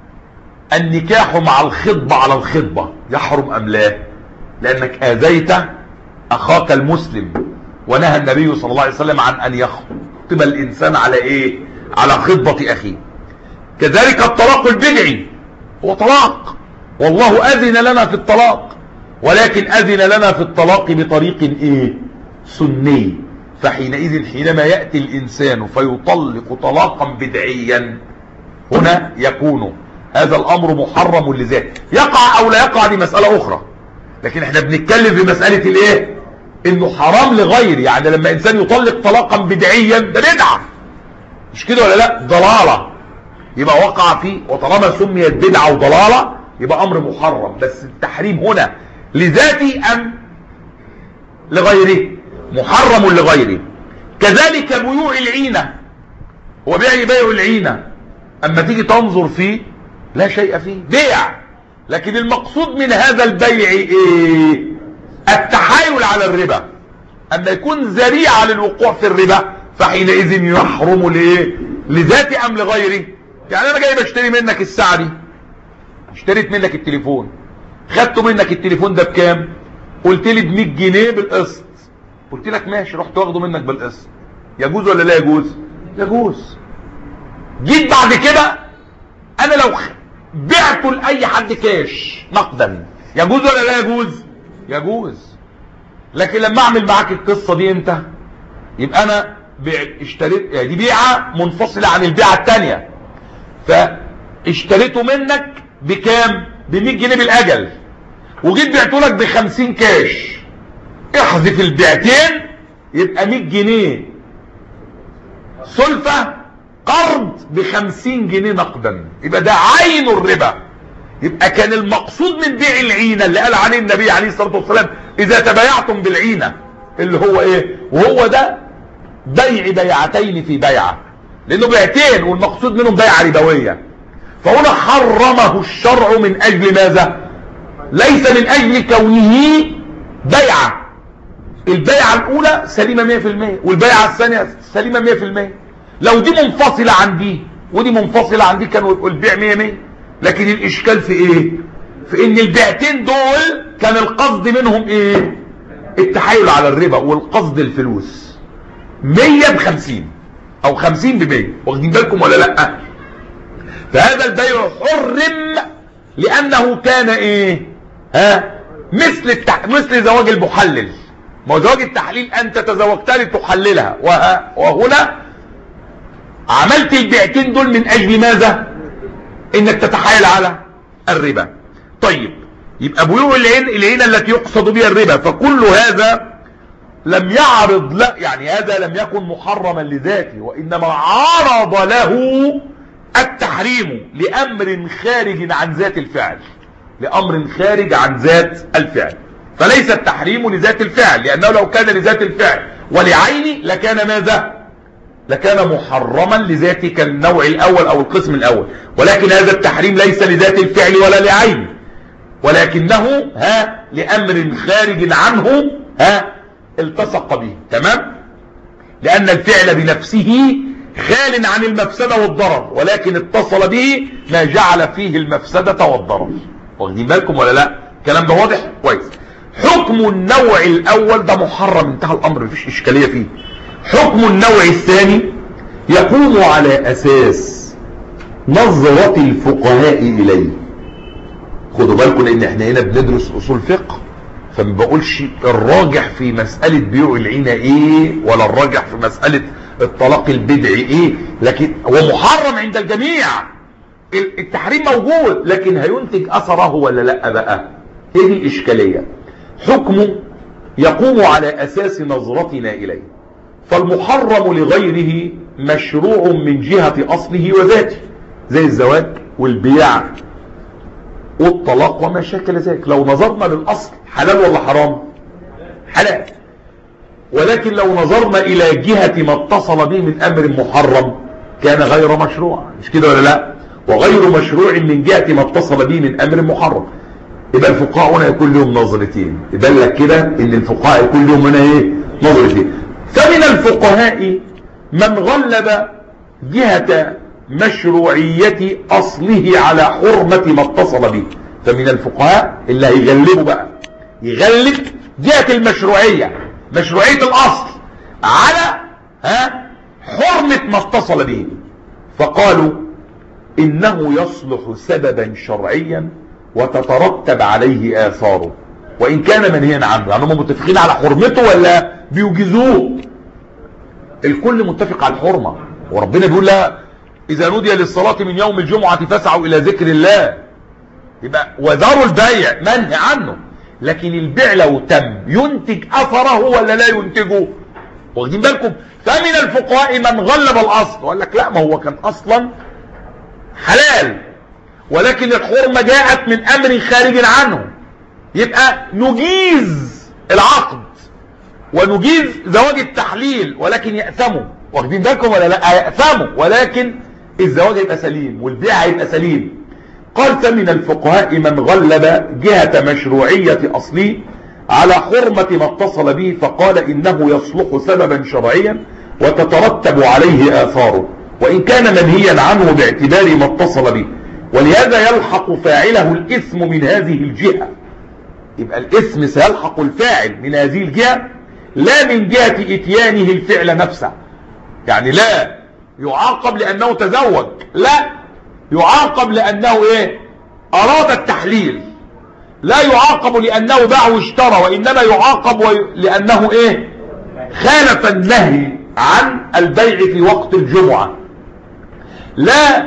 النكاح مع الخطبة على الخطبة يحرم ام لا؟ لانك اذيت اخاك المسلم، ونهى النبي صلى الله عليه وسلم عن ان يخطب الانسان على ايه؟ على خطبة اخيه. كذلك الطلاق البدعي هو طلاق، والله اذن لنا في الطلاق، ولكن اذن لنا في الطلاق بطريق ايه؟ سني. فحينئذ حينما يأتي الانسان فيطلق طلاقا بدعيا، هنا يكون هذا الامر محرم لذاته. يقع او لا يقع دي مسألة اخرى، لكن احنا بنتكلم في مسألة الايه؟ انه حرام لغير. يعني لما انسان يطلق طلاقا بدعيا ده بدعة، مش كده ولا لا؟ ضلالة، يبقى وقع فيه. وطالما سميت بدعة وضلالة يبقى امر محرم، بس التحريم هنا لذاتي ام لغيره؟ محرم لغيره. كذلك بيوع العينة، هو بيع بيع العينة اما تيجي تنظر فيه لا شيء فيه، بيع، لكن المقصود من هذا البيع ايه؟ التحايل على الربا. اما يكون ذريعة للوقوع في الربا فحينئذ يحرم ليه؟ لذاتي ام لغيره؟ يعني انا جاي بشتري منك الساعة دي، اشتريت منك التليفون، خدته منك التليفون ده بكام؟ قلت لي ب مية جنيه بالقسط، قلت لك ماشي، رحت واخده منك بالقسط، يجوز ولا لا يجوز؟ يجوز. جيت بعد كده انا لو بعته لاي حد كاش نقدا، يجوز ولا لا يجوز؟ يجوز. لكن لما اعمل معاك القصه دي انت، يبقى انا اشتريت، يعني دي بيعه منفصله عن البيعه الثانيه، فاشتريته منك بكام؟ ب مية جنيه بالاجل، وجيت بعته لك ب خمسين كاش، احذف البيعتين يبقى مية جنيه سلفة، قرض ب خمسين جنيه نقدا، يبقى ده عين الربا. يبقى كان المقصود من بيع العينة اللي قال عليه النبي عليه الصلاة والسلام اذا تبايعتم بالعينة، اللي هو ايه؟ وهو ده بيع بيعتين في بيعة، لانه بيعتين والمقصود منهم بيعة ربوية. فهنا حرمه الشرع من اجل ماذا؟ ليس من اجل كونه بيعة. البيعة الاولى سليمة مية في المية، والبيعة الثانية سليمة مية في المية. لو دي منفصلة عن دي ودي منفصلة عن دي كانوا البيع مية مية. لكن الاشكال في ايه؟ في ان البيعتين دول كان القصد منهم ايه؟ التحايل على الربا، والقصد الفلوس. مية بخمسين او خمسين بمية، واخدين بالكم ولا لا؟ فهذا البيع حرم لانه كان ايه؟ ها؟ مثل التح... مثل زواج المحلل. ما هو زواج التحليل انت تزوجتها لتحللها، وه... وهنا عملت البيعتين دول من اجل ماذا؟ انك تتحايل على الربا. طيب يبقى بيوع العين العينة التي يقصد بها الربا، فكل هذا لم يعرض، لا يعني هذا لم يكن محرما لذاته، وانما عرض له التحريم لامر خارج عن ذات الفعل، لامر خارج عن ذات الفعل. فليس التحريم لذات الفعل، لانه لو كان لذات الفعل ولعينه لكان ماذا؟ لكان محرما لذاته كالنوع الاول او القسم الاول. ولكن هذا التحريم ليس لذات الفعل ولا لعينه، ولكنه ها لامر خارج عنه ها التصق به. تمام؟ لان الفعل بنفسه خال عن المفسدة والضرر، ولكن اتصل به ما جعل فيه المفسدة والضرر. واخدين بالكم ولا لا؟ الكلام ده واضح كويس. حكم النوع الاول ده محرم، انتهى الامر، مفيش اشكالية فيه. حكم النوع الثاني يقوم على اساس نظرة الفقهاء اليه. خدوا بالكم لان احنا هنا بندرس اصول فقه، فما بقولش الراجح في مسألة بيوع العينة ايه، ولا الراجح في مسألة الطلاق البدعي ايه، لكن هو محرم عند الجميع. التحريم موجود، لكن هينتج اثره ولا لا بقى؟ ايه دي الاشكالية. حكمه يقوم على اساس نظرتنا اليه، فالمحرم لغيره مشروع من جهة اصله وذاته، زي الزواج والبيع والطلاق وما شاكل ذلك. لو نظرنا للاصل حلال ولا حرام؟ حلال. ولكن لو نظرنا الى جهة ما اتصل به من امر محرم كان غير مشروع، مش كده ولا لا؟ وغير مشروع من جهة ما اتصل به من امر محرم. يبقى الفقهاء هنا يكون لهم نظرتين، يبان لك كده ان الفقهاء يكون لهم هنا ايه؟ نظرتين. فمن الفقهاء من غلب جهة مشروعية اصله على حرمة ما اتصل به. فمن الفقهاء اللي هيغلبوا بقى، يغلب جهة المشروعية، مشروعية الاصل على ها حرمة ما اتصل به، فقالوا انه يصلح سببا شرعيا وتترتب عليه آثاره وإن كان منهيا عنه. يعني هم متفقين على حرمته ولا بيوجزوه؟ الكل متفق على الحرمة، وربنا بيقول لها إذا نودي للصلاة من يوم الجمعة فاسعوا إلى ذكر الله. يبقى وذروا البيع منهي عنه، لكن البيع لو تم ينتج أثره ولا لا ينتجه؟ واخدين بالكم؟ فمن الفقهاء من غلب الأصل وقال لك لا، ما هو كان أصلا حلال ولكن الحرمة جاءت من امر خارج عنه، يبقى نجيز العقد ونجيز زواج التحليل ولكن يأثموا. واخدين بالكم ولا لا؟ يأثموا ولكن الزواج هيبقى سليم والبيع هيبقى سليم. قال فمن الفقهاء من غلب جهة مشروعية اصله على حرمة ما اتصل به، فقال انه يصلح سببا شرعيا وتترتب عليه آثاره وان كان منهيا عنه باعتبار ما اتصل به، ولهذا يلحق فاعله الإثم من هذه الجهة. يبقى الإثم سيلحق الفاعل من هذه الجهة لا من جهة إتيانه الفعل نفسه. يعني لا يعاقب لأنه تزوج، لا يعاقب لأنه إيه؟ أراد التحليل. لا يعاقب لأنه باع واشترى، وإنما يعاقب لأنه إيه؟ خالف النهي عن البيع في وقت الجمعة. لا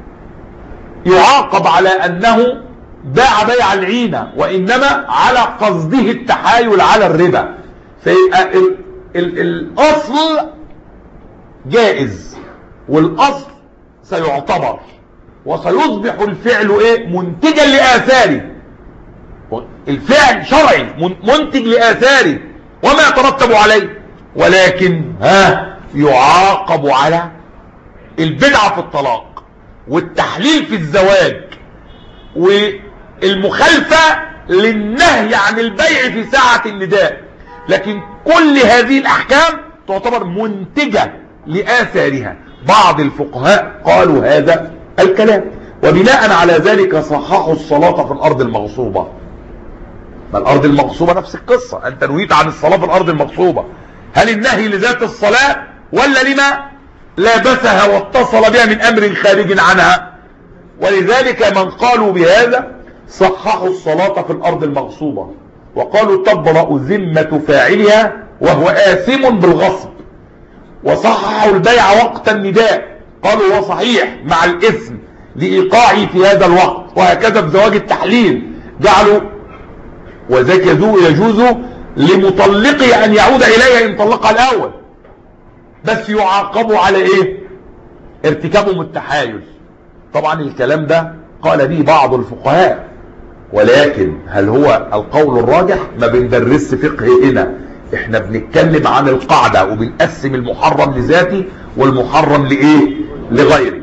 يعاقب على أنه باع بيع العينة، وإنما على قصده التحايل على الربا. فيبقى ال ال الأصل جائز والأصل سيعتبر، وسيصبح الفعل إيه؟ منتجا لآثاره. الفعل شرعي منتج لآثاره وما يترتب عليه، ولكن ها يعاقب على البدعة في الطلاق والتحليل في الزواج والمخالفة للنهي عن البيع في ساعة النداء. لكن كل هذه الأحكام تعتبر منتجة لآثارها. بعض الفقهاء قالوا هذا الكلام، وبناء على ذلك صححوا الصلاة في الأرض المغصوبة. ما الأرض المغصوبة نفس القصة، أنت نهيت عن الصلاة في الأرض المغصوبة، هل النهي لذات الصلاة ولا لما لابسها واتصل بها من أمر خارج عنها؟ ولذلك من قالوا بهذا صححوا الصلاة في الأرض المغصوبة، وقالوا تبرأ ذمة فاعلها وهو آثم بالغصب، وصححوا البيع وقت النداء، قالوا هو صحيح مع الإثم لإيقاعه في هذا الوقت. وهكذا بزواج التحليل جعلوا وذاك يجوز لمطلقه أن يعود إليها إن طلقها الأول، بس يعاقبوا على إيه؟ ارتكابهم التحايل. طبعا الكلام ده قال به بعض الفقهاء، ولكن هل هو القول الراجح؟ ما بندرس فقه هنا، احنا بنتكلم عن القاعدة وبنقسم المحرم لذاته والمحرم لإيه؟ لغيره.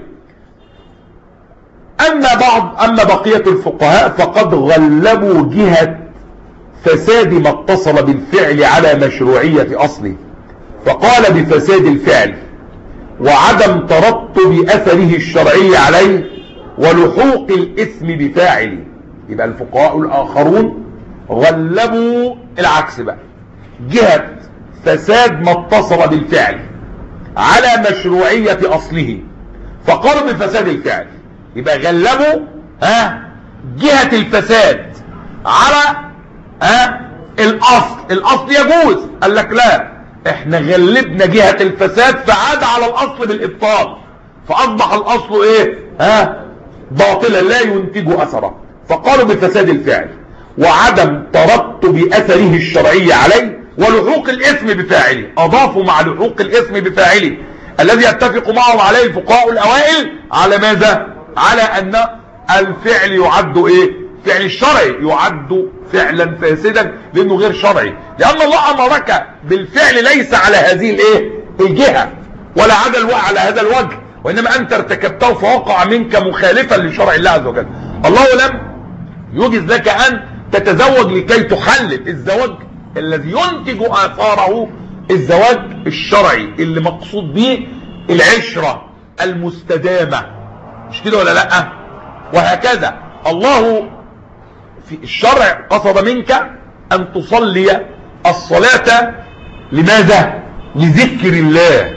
أما بعض أما بقية الفقهاء فقد غلبوا جهة فساد ما اتصل بالفعل على مشروعية أصله، فقال بفساد الفعل وعدم ترتب أثره الشرعي عليه ولحوق الإثم بفاعله. يبقى الفقهاء الآخرون غلبوا العكس بقى، جهة فساد ما اتصل بالفعل على مشروعية أصله، فقالوا بفساد الفعل. يبقى غلبوا ها جهة الفساد على ها الأصل. الأصل يجوز، قال لك لا، احنا غلبنا جهة الفساد فعاد على الأصل بالإبطال، فأصبح الأصل ايه؟ ها باطلا لا ينتج أثره. فقالوا بفساد الفعل وعدم ترتب أثره الشرعي عليه ولحوق الإثم بفاعله. أضافوا مع لحوق الإثم بفاعله الذي يتفق معهم عليه الفقهاء الأوائل على ماذا؟ على أن الفعل يعد ايه؟ فعل الشرعي يعد فعلا فاسدا لانه غير شرعي، لان الله امرك بالفعل ليس على هذه الايه؟ الجهة، ولا على على هذا الوجه، وإنما أنت ارتكبته فوقع منك مخالفا لشرع الله عز وجل. الله لم يجز لك أن تتزوج لكي تحلل. الزواج الذي ينتج آثاره الزواج الشرعي اللي مقصود به العشرة المستدامة، مش كده ولا لا؟ وهكذا الله في الشرع قصد منك أن تصلي الصلاة لماذا؟ لذكر الله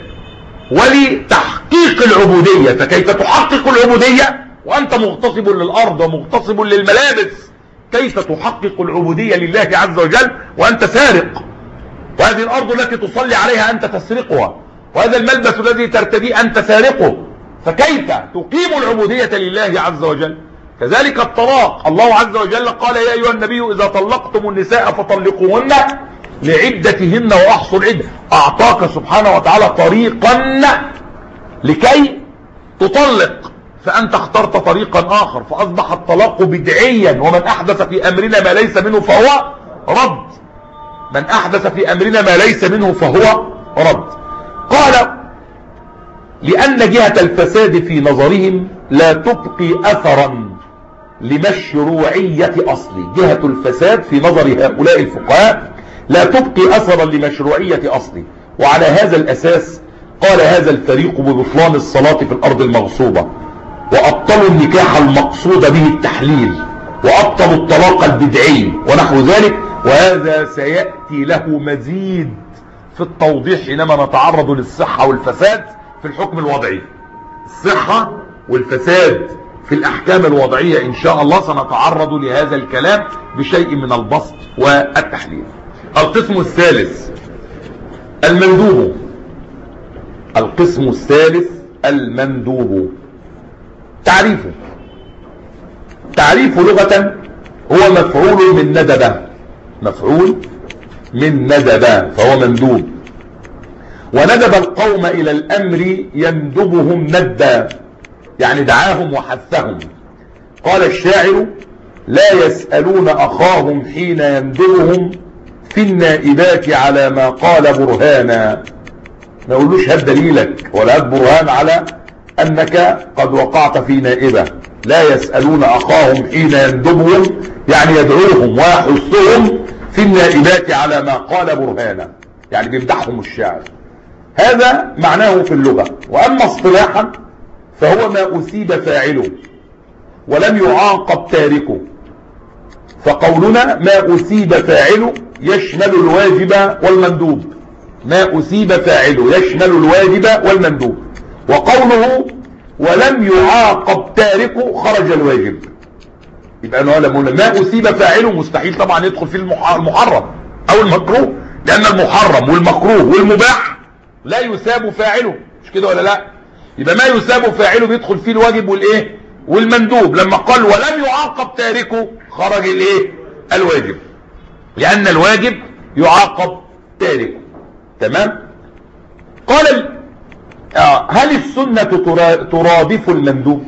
ولتحقيق العبودية. فكيف تحقق العبودية وأنت مغتصب للأرض ومغتصب للملابس؟ كيف تحقق العبودية لله عز وجل وأنت سارق؟ وهذه الأرض التي تصلي عليها أنت تسرقها، وهذا الملبس الذي ترتديه أنت سارقه، فكيف تقيم العبودية لله عز وجل؟ كذلك الطلاق، الله عز وجل قال يا أيها النبي إذا طلقتم النساء فطلقوهن لعدتهن وأحصوا العدة. أعطاك سبحانه وتعالى طريقا لكي تطلق، فأنت اخترت طريقا آخر فأصبح الطلاق بدعيا. ومن أحدث في أمرنا ما ليس منه فهو رد. من أحدث في أمرنا ما ليس منه فهو رد. قال لأن جهة الفساد في نظرهم لا تبقي أثرا لمشروعية أصلي. جهة الفساد في نظر هؤلاء الفقهاء لا تبقي أثرا لمشروعية أصلي. وعلى هذا الأساس قال هذا الفريق ببطلان الصلاة في الأرض المغصوبة، وأبطلوا النكاح المقصود به التحليل، وأبطلوا الطلاق البدعي ونحو ذلك. وهذا سيأتي له مزيد في التوضيح حينما نتعرض للصحة والفساد في الحكم الوضعي. الصحة والفساد في الأحكام الوضعية إن شاء الله سنتعرض لهذا الكلام بشيء من البسط والتحليل. القسم الثالث المندوب. القسم الثالث المندوب. تعريفه تعريفه لغة هو مفعول من ندب، مفعول من ندب فهو مندوب. وندب القوم إلى الأمر يندبهم ندا، يعني دعاهم وحثهم. قال الشاعر لا يسألون أخاهم حين يندبهم في النائبات على ما قال برهانا. ما يقولوش هات دليلك ولا هات برهان على أنك قد وقعت في نائبة. لا يسألون أخاهم حين يندبهم، يعني يدعوهم ويحثهم في النائبات على ما قال برهانا، يعني بيمدحهم الشاعر. هذا معناه في اللغة. وأما اصطلاحا فهو ما أثيب فاعله ولم يعاقب تاركه. فقولنا ما أثيب فاعله يشمل الواجب والمندوب. ما أثيب فاعله يشمل الواجب والمندوب. وقوله ولم يعاقب تاركه خرج الواجب. يبقى أنه لما ما أثيب فاعله مستحيل طبعا يدخل فيه المحرم أو المكروه، لأن المحرم والمكروه والمباح لا يثاب فاعله، مش كده ولا لا؟ يبقى ما يثاب فاعله بيدخل فيه الواجب والايه والمندوب. لما قال ولم يعاقب تاركه خرج الايه الواجب، لأن الواجب يعاقب تاركه. تمام. قال هل السنة ترادف المندوب؟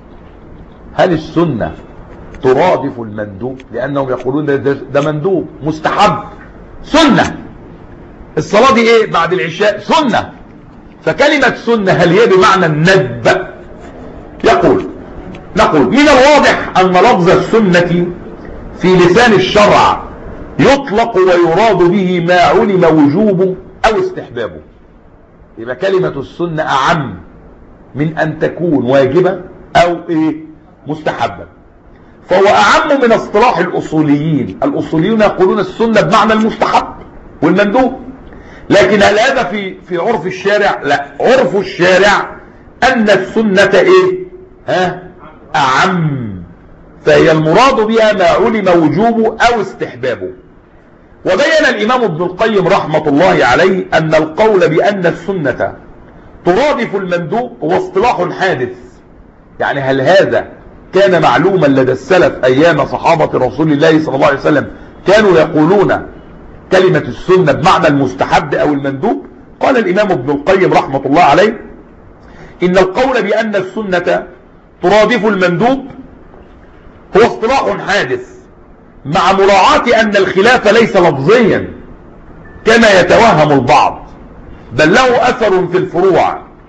هل السنة ترادف المندوب؟ لأنهم يقولون ده, ده مندوب مستحب سنة. الصلاة دي ايه بعد العشاء؟ سنة. فكلمة سنة هل هي بمعنى الندب؟ يقول نقول من الواضح أن لفظ السنة في لسان الشرع يطلق ويراد به ما علم وجوبه أو استحبابه. يبقى كلمة السنة أعم من أن تكون واجبة أو إيه مستحبة. فهو أعم من اصطلاح الأصوليين. الأصوليون يقولون السنة بمعنى المستحب والمندوب. لكن هل هذا في في عرف الشارع؟ لا، عرف الشارع أن السنة إيه ها أعم، فهي المراد بها ما علم وجوبه أو استحبابه. وبين الإمام ابن القيم رحمة الله عليه أن القول بأن السنة ترادف المندوب هو اصطلاح حادث. يعني هل هذا كان معلوما لدى السلف أيام صحابة رسول الله صلى الله عليه وسلم كانوا يقولون كلمة السنة بمعنى المستحب أو المندوب؟ قال الإمام ابن القيم رحمة الله عليه إن القول بأن السنة ترادف المندوب هو اصطلاح حادث، مع مراعاة أن الخلاف ليس لفظيا كما يتوهم البعض، بل له أثر في الفروع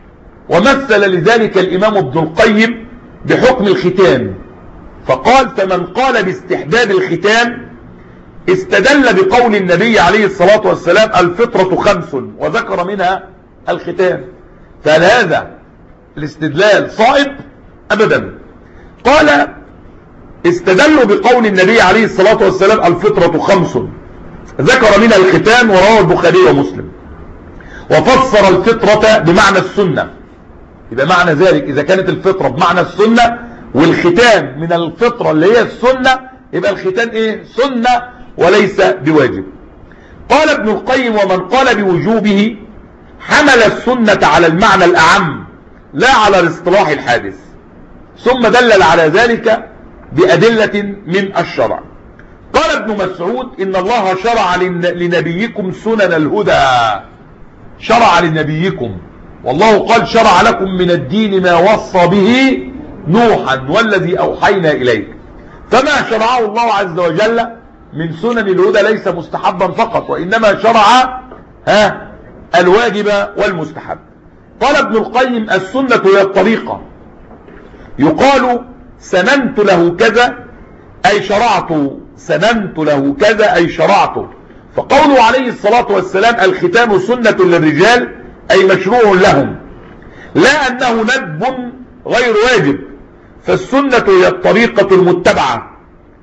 ومثل لذلك الإمام ابن القيم بحكم الختان فقال: فمن قال باستحباب الختان استدل بقول النبي عليه الصلاة والسلام: الفطرة خمس، وذكر منها الختان. فهل هذا الاستدلال صائب؟ أبدا. قال: استدلوا بقول النبي عليه الصلاة والسلام: الفطرة خمس، ذكر منها الختان، ورواه البخاري ومسلم، وفسر الفطرة بمعنى السنة. يبقى معنى ذلك إذا كانت الفطرة بمعنى السنة والختان من الفطرة اللي هي السنة، يبقى الختان إيه؟ سنة وليس بواجب. قال ابن القيم: ومن قال بوجوبه حمل السنة على المعنى الأعم لا على الاصطلاح الحادث، ثم دلل على ذلك بأدلة من الشرع. قال ابن مسعود: إن الله شرع لنبيكم سنن الهدى. شرع لنبيكم، والله قال: شرع لكم من الدين ما وصى به نوحا والذي أوحينا إليك. فما شرعه الله عز وجل من سنن الهدى ليس مستحبا فقط، وإنما شرع ها الواجب والمستحب. قال ابن القيم: السنة هي الطريقة، يقال سننت له كذا أي شرعت، سننت له كذا أي شرعت. فقوله عليه الصلاة والسلام: الختان سنة للرجال أي مشروع لهم، لا أنه ندب غير واجب. فالسنة هي الطريقة المتبعة،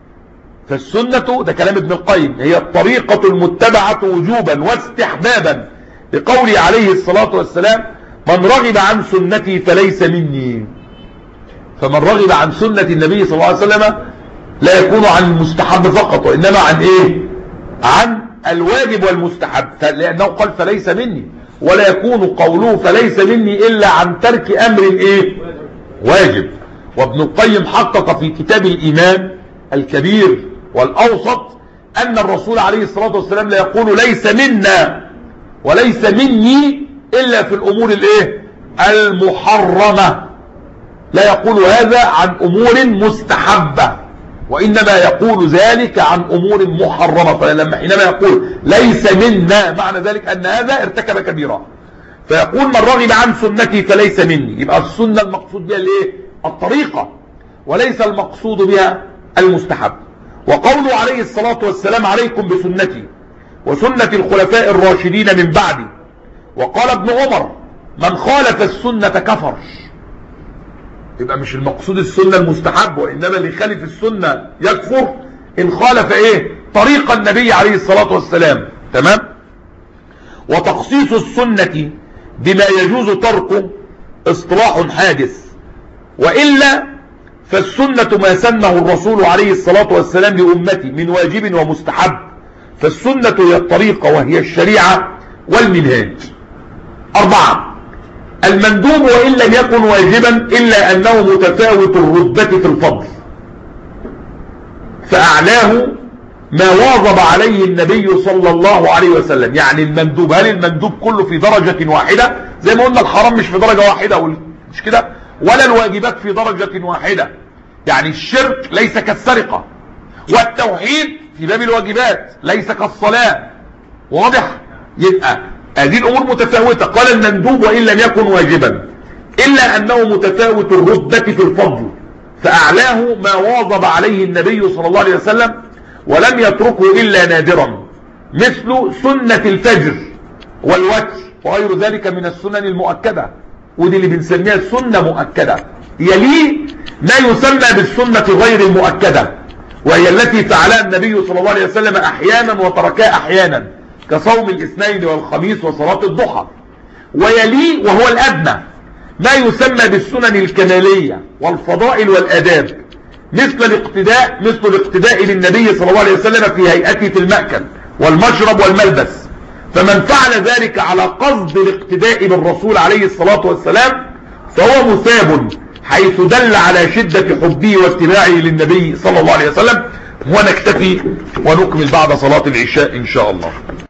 فالسنة ده كلام ابن القيم هي الطريقة المتبعة وجوبا واستحبابا، لقوله عليه الصلاة والسلام: من رغب عن سنتي فليس مني. فمن رغب عن سنة النبي صلى الله عليه وسلم لا يكون عن المستحب فقط، وإنما عن إيه؟ عن الواجب والمستحب، لأنه قال فليس مني، ولا يكون قوله فليس مني إلا عن ترك أمر إيه؟ واجب. وابن القيم حقق في كتاب الإيمان الكبير والأوسط أن الرسول عليه الصلاة والسلام لا يقول ليس منا وليس مني إلا في الأمور الإيه؟ المحرمة، لا يقول هذا عن أمور مستحبة، وإنما يقول ذلك عن أمور محرمة. فلما حينما يقول ليس منا معنى ذلك أن هذا ارتكب كبيرة. فيقول: من رغب عن سنتي فليس مني، يبقى السنة المقصود بها الايه؟ الطريقة، وليس المقصود بها المستحب. وقوله عليه الصلاة والسلام: عليكم بسنتي وسنة الخلفاء الراشدين من بعدي. وقال ابن عمر: من خالف السنة كفر. يبقى مش المقصود السنة المستحب، وإنما اللي خالف السنة يكفر إن خالف إيه؟ طريق النبي عليه الصلاة والسلام. تمام؟ وتخصيص السنة بما يجوز تركه اصطلاح حادث، وإلا فالسنة ما سنه الرسول عليه الصلاة والسلام لأمتي من واجب ومستحب. فالسنة هي الطريقة وهي الشريعة والمنهاج. أربعة: المندوب وإن لم يكن واجبا إلا أنه متفاوت الرتبة في الفضل، فأعلاه ما واظب عليه النبي صلى الله عليه وسلم. يعني المندوب، هل المندوب كله في درجة واحدة؟ زي ما قلنا الحرام مش في درجة واحدة، مش كده؟ ولا الواجبات في درجة واحدة. يعني الشرك ليس كالسرقة، والتوحيد في باب الواجبات ليس كالصلاة. واضح؟ يبقى هذه الأمور متفاوتة. قال: المندوب وإن لم يكن واجبا إلا أنه متفاوت الرتبة في الفضل، فأعلاه ما واظب عليه النبي صلى الله عليه وسلم ولم يتركه إلا نادرا، مثل سنة الفجر والوتر وغير ذلك من السنن المؤكدة، ودي اللي بنسميها سنة مؤكدة. يلي ما يسمى بالسنة غير المؤكدة، وهي التي فعلها النبي صلى الله عليه وسلم أحيانا وتركها أحيانا، كصوم الاثنين والخميس وصلاة الضحى. ويلي وهو الأدنى ما يسمى بالسنن الكمالية والفضائل والآداب، مثل الاقتداء مثل الاقتداء للنبي صلى الله عليه وسلم في هيئته في المأكل والمشرب والملبس. فمن فعل ذلك على قصد الاقتداء بالرسول عليه الصلاة والسلام فهو مثاب، حيث دل على شدة حبه واتباعه للنبي صلى الله عليه وسلم. ونكتفي ونكمل بعد صلاة العشاء إن شاء الله.